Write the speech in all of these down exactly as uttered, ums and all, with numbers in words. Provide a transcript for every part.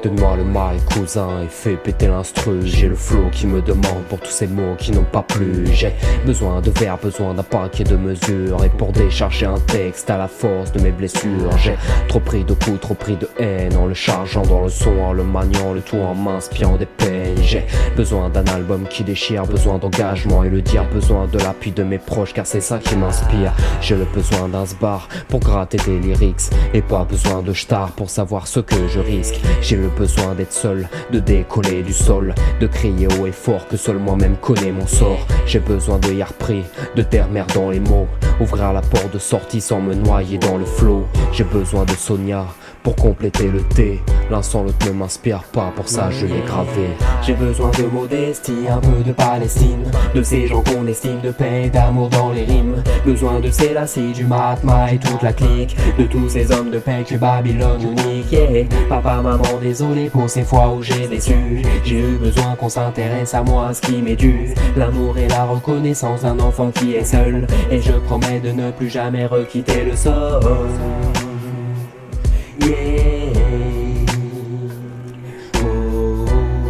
Donne-moi le mic cousin et fais péter l'instru. J'ai le flow qui me demande pour tous ces mots qui n'ont pas plu. J'ai besoin de vers, besoin d'un paquet de mesures. Et pour décharger un texte à la force de mes blessures, j'ai trop pris de coups, trop pris de haine. En le chargeant dans le son, en le maniant, le tout en m'inspirant des peines. J'ai besoin d'un album qui déchire, besoin d'engagement et le dire, besoin de l'appui de mes proches car c'est ça qui m'inspire. J'ai le besoin d'un sbar pour gratter des lyrics et pas besoin de star pour savoir ce que je risque. J'ai le besoin d'être seul, de décoller du sol, de crier haut et fort que seul moi-même connais mon sort. J'ai besoin de Yarpri, de terre mère dans les mots, ouvrir la porte de sortie sans me noyer dans le flot. J'ai besoin de Sonia pour compléter le thé. L'un sans l'autre ne m'inspire pas, pour ça je l'ai gravé. J'ai besoin de modestie, un peu de Palestine, de ces gens qu'on estime, de paix et d'amour dans les rimes. Besoin de Sélassie, du Mahatma et toute la clique, de tous ces hommes de paix que Babylone unique. Yeah. Papa, maman, désolé pour ces fois où j'ai déçu. J'ai eu besoin qu'on s'intéresse à moi, ce qui m'est dû. L'amour et la reconnaissance d'un enfant qui est seul. Et je promets de ne plus jamais requitter le sol. Yeah. Oh.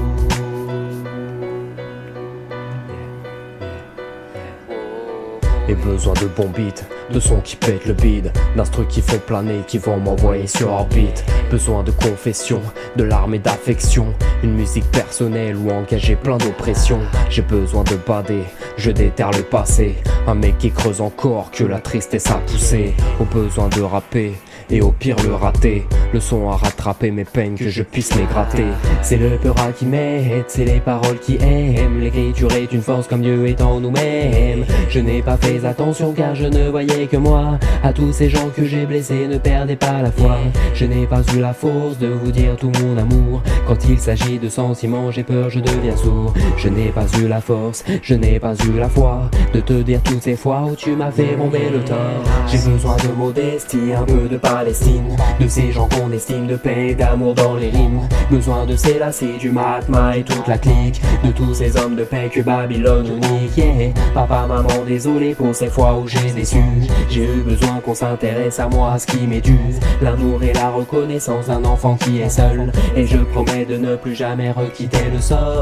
Et besoin de bons beats, de sons qui pètent le bide, d'instrus qui font planer, qui vont m'envoyer sur orbite. Besoin de confession, de larmes et d'affection, une musique personnelle ou engagée plein d'oppression. J'ai besoin de bader, je déterre le passé, un mec qui creuse encore que la tristesse a poussé. Au besoin de rapper et au pire le rater, le son a rattrapé mes peines que je puisse les gratter. C'est le peurat qui m'aide, c'est les paroles qui aiment. L'écriture est une force comme Dieu est en nous-mêmes. Je n'ai pas fait attention car je ne voyais que moi. À tous ces gens que j'ai blessés, ne perdez pas la foi. Je n'ai pas eu la force de vous dire tout mon amour. Quand il s'agit de sentiments, j'ai peur, je deviens sourd. Je n'ai pas eu la force, je n'ai pas eu la foi de te dire toutes ces fois où tu m'as fait bomber le temps. J'ai besoin de modestie, un peu de Palestine, de ces gens qu'on estime, de paix et d'amour dans les rimes. Besoin de Sélassie, du Mahatma et toute la clique, de tous ces hommes de paix que Babylone unique. Yeah. Papa, maman, désolé pour ces fois où j'ai déçu. J'ai eu besoin qu'on s'intéresse à moi, ce qui m'est dû. L'amour et la reconnaissance d'un enfant qui est seul. Et je promets de ne plus jamais requitter le sol.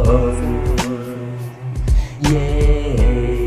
Yeah.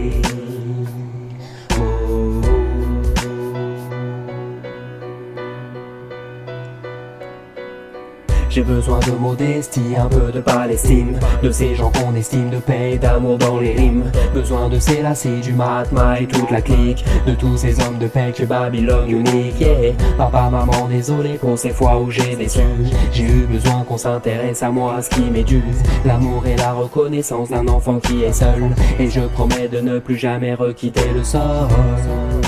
J'ai besoin de modestie, un peu de Palestine, de ces gens qu'on estime, de paix et d'amour dans les rimes. Besoin de Sélassie, du Mahatma et toute la clique, de tous ces hommes de paix que Babylone unique. Yeah. Papa, maman, désolé pour ces fois où j'ai déçu. J'ai eu besoin qu'on s'intéresse à moi, ce qui m'est dû. L'amour et la reconnaissance d'un enfant qui est seul. Et je promets de ne plus jamais requitter le sol.